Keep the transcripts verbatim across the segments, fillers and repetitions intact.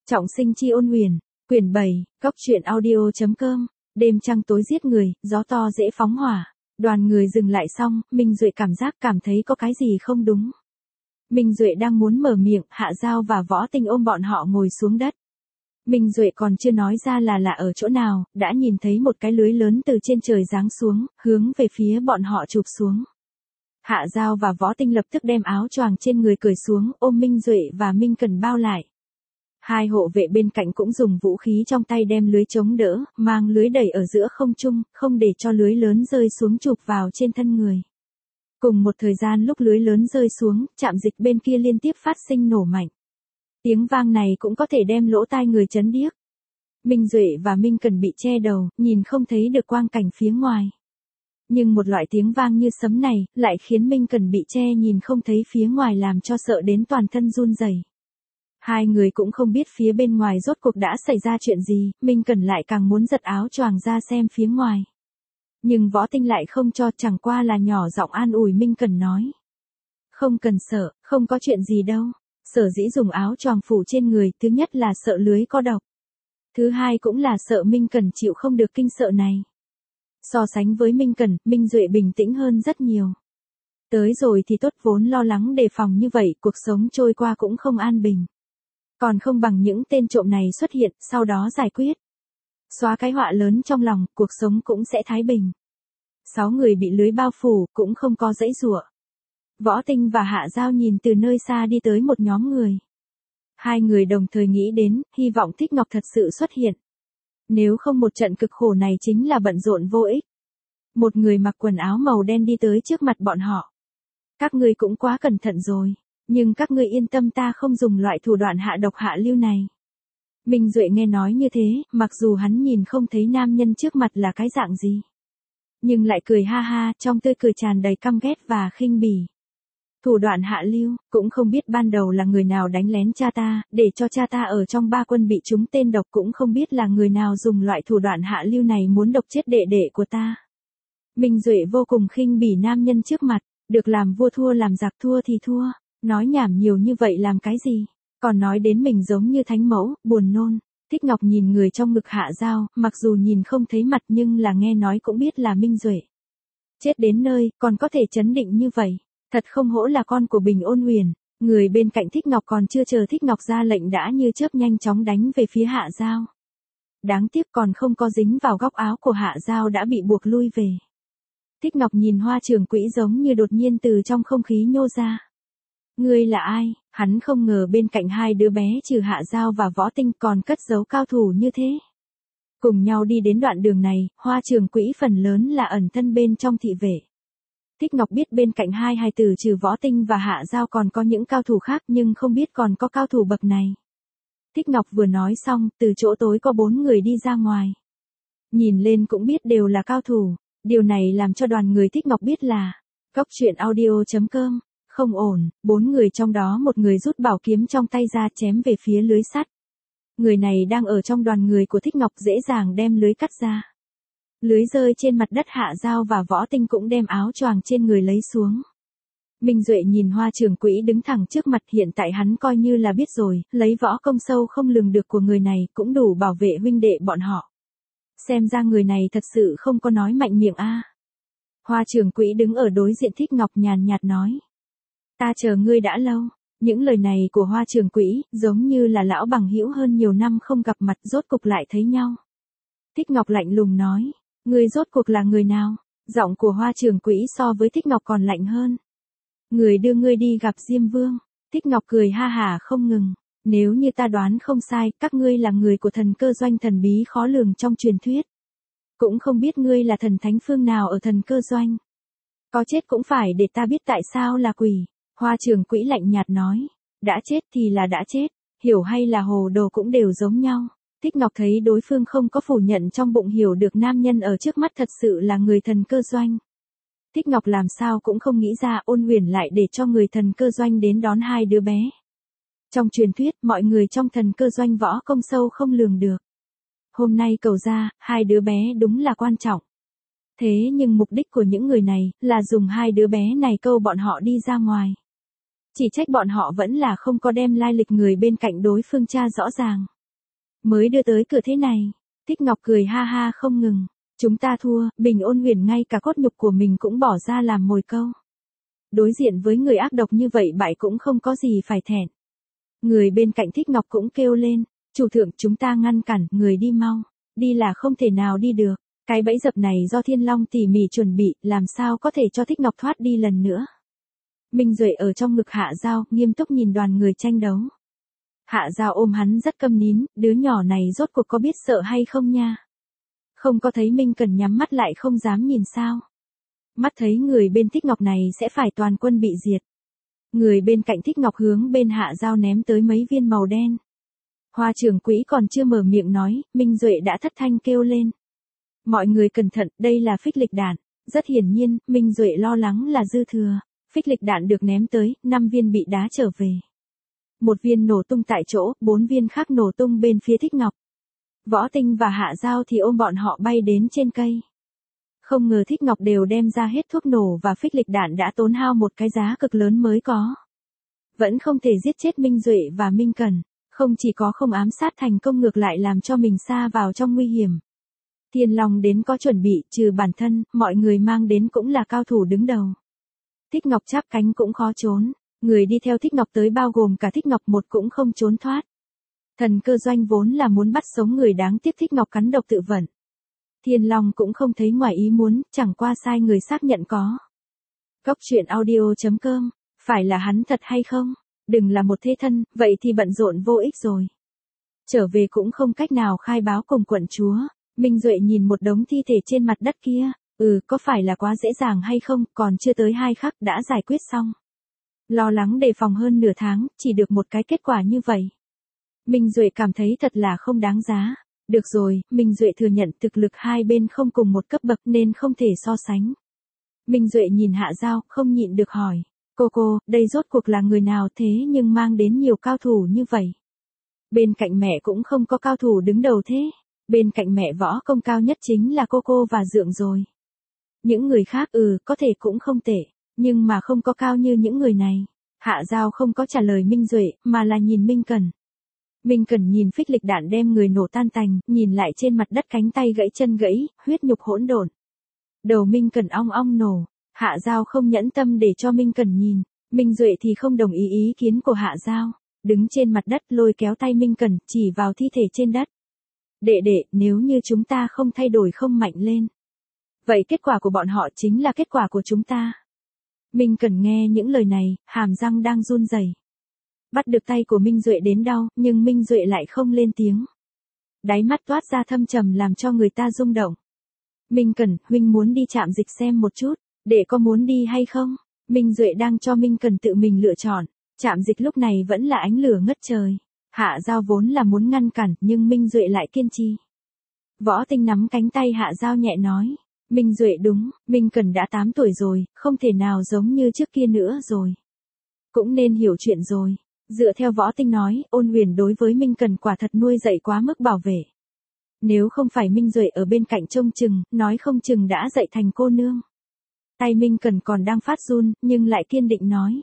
Trọng sinh chi ôn huyền, quyển bảy, góc truyện audio.com, đêm trăng tối giết người, gió to dễ phóng hỏa. Đoàn người dừng lại xong, Minh Duệ cảm giác cảm thấy có cái gì không đúng. Minh Duệ đang muốn mở miệng, Hạ Giao và Võ Tinh ôm bọn họ ngồi xuống đất. Minh Duệ còn chưa nói ra là là ở chỗ nào, đã nhìn thấy một cái lưới lớn từ trên trời giáng xuống, hướng về phía bọn họ chụp xuống. Hạ Giao và Võ Tinh lập tức đem áo choàng trên người cởi xuống, ôm Minh Duệ và Minh Cần bao lại. Hai hộ vệ bên cạnh cũng dùng vũ khí trong tay đem lưới chống đỡ, mang lưới đẩy ở giữa không trung, không để cho lưới lớn rơi xuống chụp vào trên thân người. Cùng một thời gian lúc lưới lớn rơi xuống, trạm dịch bên kia liên tiếp phát sinh nổ mạnh. Tiếng vang này cũng có thể đem lỗ tai người chấn điếc. Minh Duệ và Minh Cần bị che đầu, nhìn không thấy được quang cảnh phía ngoài. Nhưng một loại tiếng vang như sấm này, lại khiến Minh Cần bị che nhìn không thấy phía ngoài làm cho sợ đến toàn thân run rẩy. Hai người cũng không biết phía bên ngoài rốt cuộc đã xảy ra chuyện gì, Minh Cần lại càng muốn giật áo choàng ra xem phía ngoài. Nhưng Võ Tinh lại không cho, chẳng qua là nhỏ giọng an ủi Minh Cần nói. Không cần sợ, không có chuyện gì đâu. Sở dĩ dùng áo choàng phủ trên người, thứ nhất là sợ lưới có độc. Thứ hai cũng là sợ Minh Cần chịu không được kinh sợ này. So sánh với Minh Cần, Minh Duệ bình tĩnh hơn rất nhiều. Tới rồi thì tốt, vốn lo lắng đề phòng như vậy, cuộc sống trôi qua cũng không an bình. Còn không bằng những tên trộm này xuất hiện, sau đó giải quyết. Xóa cái họa lớn trong lòng, cuộc sống cũng sẽ thái bình. Sáu người bị lưới bao phủ, cũng không có dãy giụa. Võ Tinh và Hạ Giao nhìn từ nơi xa đi tới một nhóm người. Hai người đồng thời nghĩ đến, hy vọng Thích Ngọc thật sự xuất hiện. Nếu không một trận cực khổ này chính là bận rộn vô ích. Một người mặc quần áo màu đen đi tới trước mặt bọn họ. Các ngươi cũng quá cẩn thận rồi. Nhưng các ngươi yên tâm, ta không dùng loại thủ đoạn hạ độc hạ lưu này. Minh Duệ nghe nói như thế, mặc dù hắn nhìn không thấy nam nhân trước mặt là cái dạng gì. Nhưng lại cười ha ha, trong tươi cười tràn đầy căm ghét và khinh bỉ. Thủ đoạn hạ lưu, cũng không biết ban đầu là người nào đánh lén cha ta, để cho cha ta ở trong ba quân bị trúng tên độc, cũng không biết là người nào dùng loại thủ đoạn hạ lưu này muốn độc chết đệ đệ của ta. Minh Duệ vô cùng khinh bỉ nam nhân trước mặt, được làm vua thua làm giặc, thua thì thua. Nói nhảm nhiều như vậy làm cái gì? Còn nói đến mình giống như thánh mẫu, buồn nôn. Thích Ngọc nhìn người trong ngực Hạ Giao, mặc dù nhìn không thấy mặt nhưng là nghe nói cũng biết là Minh Duệ. Chết đến nơi, còn có thể chấn định như vậy. Thật không hổ là con của Bình Ôn Huyền. Người bên cạnh Thích Ngọc còn chưa chờ Thích Ngọc ra lệnh đã như chớp nhanh chóng đánh về phía Hạ Giao. Đáng tiếc còn không có dính vào góc áo của Hạ Giao đã bị buộc lui về. Thích Ngọc nhìn Hoa Trường Quỹ giống như đột nhiên từ trong không khí nhô ra. Ngươi là ai? Hắn không ngờ bên cạnh hai đứa bé trừ Hạ Giao và Võ Tinh còn cất giấu cao thủ như thế. Cùng nhau đi đến đoạn đường này, Hoa Trường Quỹ phần lớn là ẩn thân bên trong thị vệ. Thích Ngọc biết bên cạnh hai hài tử trừ Võ Tinh và Hạ Giao còn có những cao thủ khác nhưng không biết còn có cao thủ bậc này. Thích Ngọc vừa nói xong, từ chỗ tối có bốn người đi ra ngoài. Nhìn lên cũng biết đều là cao thủ, điều này làm cho đoàn người Thích Ngọc biết là góc truyện audio.com. Không ổn, bốn người trong đó một người rút bảo kiếm trong tay ra chém về phía lưới sắt. Người này đang ở trong đoàn người của Thích Ngọc, dễ dàng đem lưới cắt ra. Lưới rơi trên mặt đất, Hạ Giao và Võ Tinh cũng đem áo choàng trên người lấy xuống. Minh Duệ nhìn Hoa Trường Quỹ đứng thẳng trước mặt, hiện tại hắn coi như là biết rồi, lấy võ công sâu không lường được của người này cũng đủ bảo vệ huynh đệ bọn họ. Xem ra người này thật sự không có nói mạnh miệng a. Hoa Trường Quỹ đứng ở đối diện Thích Ngọc nhàn nhạt nói. Ta chờ ngươi đã lâu. Những lời này của Hoa Trường Quỹ, giống như là lão bằng hữu hơn nhiều năm không gặp mặt rốt cục lại thấy nhau. Thích Ngọc lạnh lùng nói, ngươi rốt cuộc là người nào? Giọng của Hoa Trường Quỹ so với Thích Ngọc còn lạnh hơn. Người đưa ngươi đi gặp Diêm Vương. Thích Ngọc cười ha hả không ngừng. Nếu như ta đoán không sai, các ngươi là người của thần cơ doanh thần bí khó lường trong truyền thuyết. Cũng không biết ngươi là thần thánh phương nào ở thần cơ doanh. Có chết cũng phải để ta biết tại sao là quỷ. Hoa Trường Quỹ lạnh nhạt nói, đã chết thì là đã chết, hiểu hay là hồ đồ cũng đều giống nhau. Thích Ngọc thấy đối phương không có phủ nhận, trong bụng hiểu được nam nhân ở trước mắt thật sự là người thần cơ doanh. Thích Ngọc làm sao cũng không nghĩ ra Ôn Huyền lại để cho người thần cơ doanh đến đón hai đứa bé. Trong truyền thuyết, mọi người trong thần cơ doanh võ công sâu không lường được. Hôm nay cầu ra, hai đứa bé đúng là quan trọng. Thế nhưng mục đích của những người này, là dùng hai đứa bé này câu bọn họ đi ra ngoài. Chỉ trách bọn họ vẫn là không có đem lai lịch người bên cạnh đối phương tra rõ ràng. Mới đưa tới cửa thế này. Thích Ngọc cười ha ha không ngừng. Chúng ta thua, Bình Ôn Huyền ngay cả cốt nhục của mình cũng bỏ ra làm mồi câu. Đối diện với người ác độc như vậy bại cũng không có gì phải thẹn. Người bên cạnh Thích Ngọc cũng kêu lên, chủ thượng chúng ta ngăn cản, người đi mau, đi là không thể nào đi được. Cái bẫy dập này do Thiên Long tỉ mỉ chuẩn bị, làm sao có thể cho Thích Ngọc thoát đi lần nữa. Minh Duệ ở trong ngực Hạ Giao, nghiêm túc nhìn đoàn người tranh đấu. Hạ Giao ôm hắn rất câm nín, đứa nhỏ này rốt cuộc có biết sợ hay không nha. Không có thấy Minh Cần nhắm mắt lại không dám nhìn sao. Mắt thấy người bên Thích Ngọc này sẽ phải toàn quân bị diệt. Người bên cạnh Thích Ngọc hướng bên Hạ Giao ném tới mấy viên màu đen. Hoa trưởng quỹ còn chưa mở miệng nói, Minh Duệ đã thất thanh kêu lên. Mọi người cẩn thận, đây là phích lịch đạn. Rất hiển nhiên, Minh Duệ lo lắng là dư thừa. Phích lịch đạn được ném tới, năm viên bị đá trở về. Một viên nổ tung tại chỗ, bốn viên khác nổ tung bên phía Thích Ngọc. Võ Tinh và Hạ Giao thì ôm bọn họ bay đến trên cây. Không ngờ Thích Ngọc đều đem ra hết thuốc nổ và phích lịch đạn đã tốn hao một cái giá cực lớn mới có. Vẫn không thể giết chết Minh Duệ và Minh Cần, không chỉ có không ám sát thành công ngược lại làm cho mình sa vào trong nguy hiểm. Thiên Long đến có chuẩn bị, trừ bản thân, mọi người mang đến cũng là cao thủ đứng đầu. Thích Ngọc chắp cánh cũng khó trốn, người đi theo Thích Ngọc tới bao gồm cả Thích Ngọc một cũng không trốn thoát. Thần Cơ Doanh vốn là muốn bắt sống người đáng tiếc Thích Ngọc cắn độc tự vận. Thiên Long cũng không thấy ngoài ý muốn, chẳng qua sai người xác nhận có. Cốc truyện audio chấm com, phải là hắn thật hay không? Đừng là một thế thân, vậy thì bận rộn vô ích rồi. Trở về cũng không cách nào khai báo cùng quận chúa. Minh Duệ nhìn một đống thi thể trên mặt đất kia, ừ có phải là quá dễ dàng hay không, còn chưa tới hai khắc đã giải quyết xong. Lo lắng đề phòng hơn nửa tháng, chỉ được một cái kết quả như vậy. Minh Duệ cảm thấy thật là không đáng giá. Được rồi, Minh Duệ thừa nhận thực lực hai bên không cùng một cấp bậc nên không thể so sánh. Minh Duệ nhìn Hạ Giao, không nhịn được hỏi. Cô cô, đây rốt cuộc là người nào thế nhưng mang đến nhiều cao thủ như vậy? Bên cạnh mẹ cũng không có cao thủ đứng đầu thế. Bên cạnh mẹ võ công cao nhất chính là cô cô và Dượng rồi. Những người khác ừ, có thể cũng không tệ, nhưng mà không có cao như những người này. Hạ Giao không có trả lời Minh Duệ, mà là nhìn Minh Cần. Minh Cần nhìn phích lịch đạn đem người nổ tan tành, nhìn lại trên mặt đất cánh tay gãy chân gãy, huyết nhục hỗn độn. Đầu Minh Cần ong ong nổ, Hạ Giao không nhẫn tâm để cho Minh Cần nhìn, Minh Duệ thì không đồng ý ý kiến của Hạ Giao, đứng trên mặt đất lôi kéo tay Minh Cần, chỉ vào thi thể trên đất. Đệ đệ, nếu như chúng ta không thay đổi không mạnh lên, vậy kết quả của bọn họ chính là kết quả của chúng ta. Minh Cần nghe những lời này, hàm răng đang run rẩy. Bắt được tay của Minh Duệ đến đau, nhưng Minh Duệ lại không lên tiếng. Đáy mắt toát ra thâm trầm làm cho người ta rung động. Minh Cần, huynh muốn đi trạm dịch xem một chút, đệ có muốn đi hay không? Minh Duệ đang cho Minh Cần tự mình lựa chọn, trạm dịch lúc này vẫn là ánh lửa ngất trời. Hạ Giao vốn là muốn ngăn cản, nhưng Minh Duệ lại kiên trì. Võ Tinh nắm cánh tay Hạ Giao nhẹ nói. Minh Duệ đúng, Minh Cần đã tám tuổi rồi, không thể nào giống như trước kia nữa rồi. Cũng nên hiểu chuyện rồi. Dựa theo Võ Tinh nói, Ôn Huyền đối với Minh Cần quả thật nuôi dạy quá mức bảo vệ. Nếu không phải Minh Duệ ở bên cạnh trông chừng, nói không chừng đã dạy thành cô nương. Tay Minh Cần còn đang phát run, nhưng lại kiên định nói.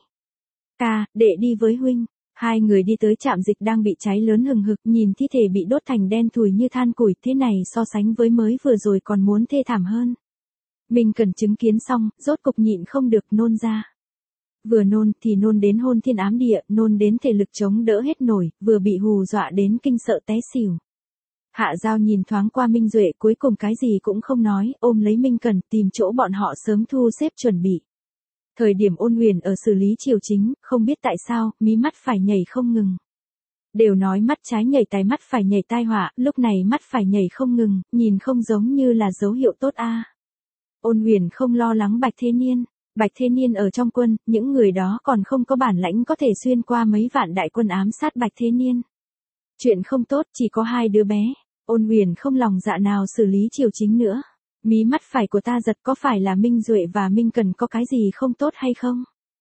Ca, đệ đi với huynh. Hai người đi tới trạm dịch đang bị cháy lớn hừng hực, nhìn thi thể bị đốt thành đen thùi như than củi, thế này so sánh với mới vừa rồi còn muốn thê thảm hơn. Minh Cần chứng kiến xong, rốt cục nhịn không được nôn ra. Vừa nôn thì nôn đến hôn thiên ám địa, nôn đến thể lực chống đỡ hết nổi, vừa bị hù dọa đến kinh sợ té xỉu. Hạ Giao nhìn thoáng qua Minh Duệ, cuối cùng cái gì cũng không nói, ôm lấy Minh Cần, tìm chỗ bọn họ sớm thu xếp chuẩn bị. Thời điểm Ôn Huyền ở xử lý triều chính, không biết tại sao, mí mắt phải nhảy không ngừng. Đều nói mắt trái nhảy tai mắt phải nhảy tai họa, lúc này mắt phải nhảy không ngừng, nhìn không giống như là dấu hiệu tốt a. Ôn Huyền không lo lắng Bạch Thế Niên. Bạch Thế Niên ở trong quân, những người đó còn không có bản lãnh có thể xuyên qua mấy vạn đại quân ám sát Bạch Thế Niên. Chuyện không tốt chỉ có hai đứa bé. Ôn Huyền không lòng dạ nào xử lý triều chính nữa. Mí mắt phải của ta giật, có phải là Minh Duệ và Minh Cần có cái gì không tốt hay không?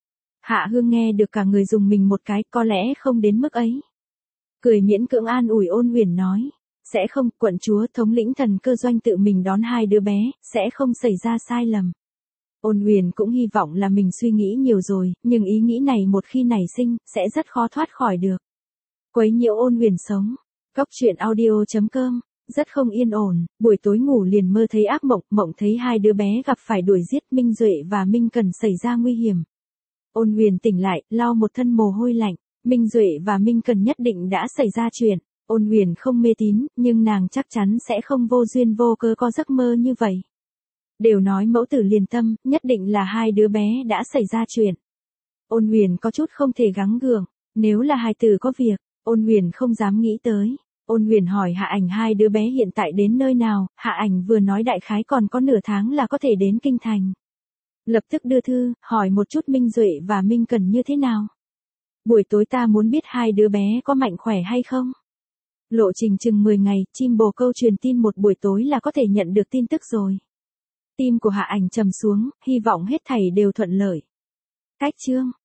Hạ Hương nghe được cả người dùng mình một cái, có lẽ không đến mức ấy. Cười miễn cưỡng an ủi Ôn Huyền nói. Sẽ không, quận chúa thống lĩnh Thần Cơ Doanh tự mình đón hai đứa bé, sẽ không xảy ra sai lầm. Ôn Huyền cũng hy vọng là mình suy nghĩ nhiều rồi, nhưng ý nghĩ này một khi nảy sinh, sẽ rất khó thoát khỏi được. Quấy nhiễu Ôn Huyền sống. Cóc truyện audio chấm com. Rất không yên ổn, buổi tối ngủ liền mơ thấy ác mộng, mộng thấy hai đứa bé gặp phải đuổi giết, Minh Duệ và Minh Cần xảy ra nguy hiểm. Ôn Huyền tỉnh lại, lau một thân mồ hôi lạnh, Minh Duệ và Minh Cần nhất định đã xảy ra chuyện. Ôn Huyền không mê tín, nhưng nàng chắc chắn sẽ không vô duyên vô cớ có giấc mơ như vậy. Đều nói mẫu tử liền tâm, nhất định là hai đứa bé đã xảy ra chuyện. Ôn Huyền có chút không thể gắng gượng, nếu là hài tử có việc, Ôn Huyền không dám nghĩ tới. Ôn Huyền hỏi Hạ Ảnh hai đứa bé hiện tại đến nơi nào, Hạ Ảnh vừa nói đại khái còn có nửa tháng là có thể đến kinh thành. Lập tức đưa thư, hỏi một chút Minh Duệ và Minh Cần như thế nào. Buổi tối ta muốn biết hai đứa bé có mạnh khỏe hay không. Lộ trình chừng mười ngày, chim bồ câu truyền tin một buổi tối là có thể nhận được tin tức rồi. Tim của Hạ Ảnh trầm xuống, hy vọng hết thảy đều thuận lợi. Cách chương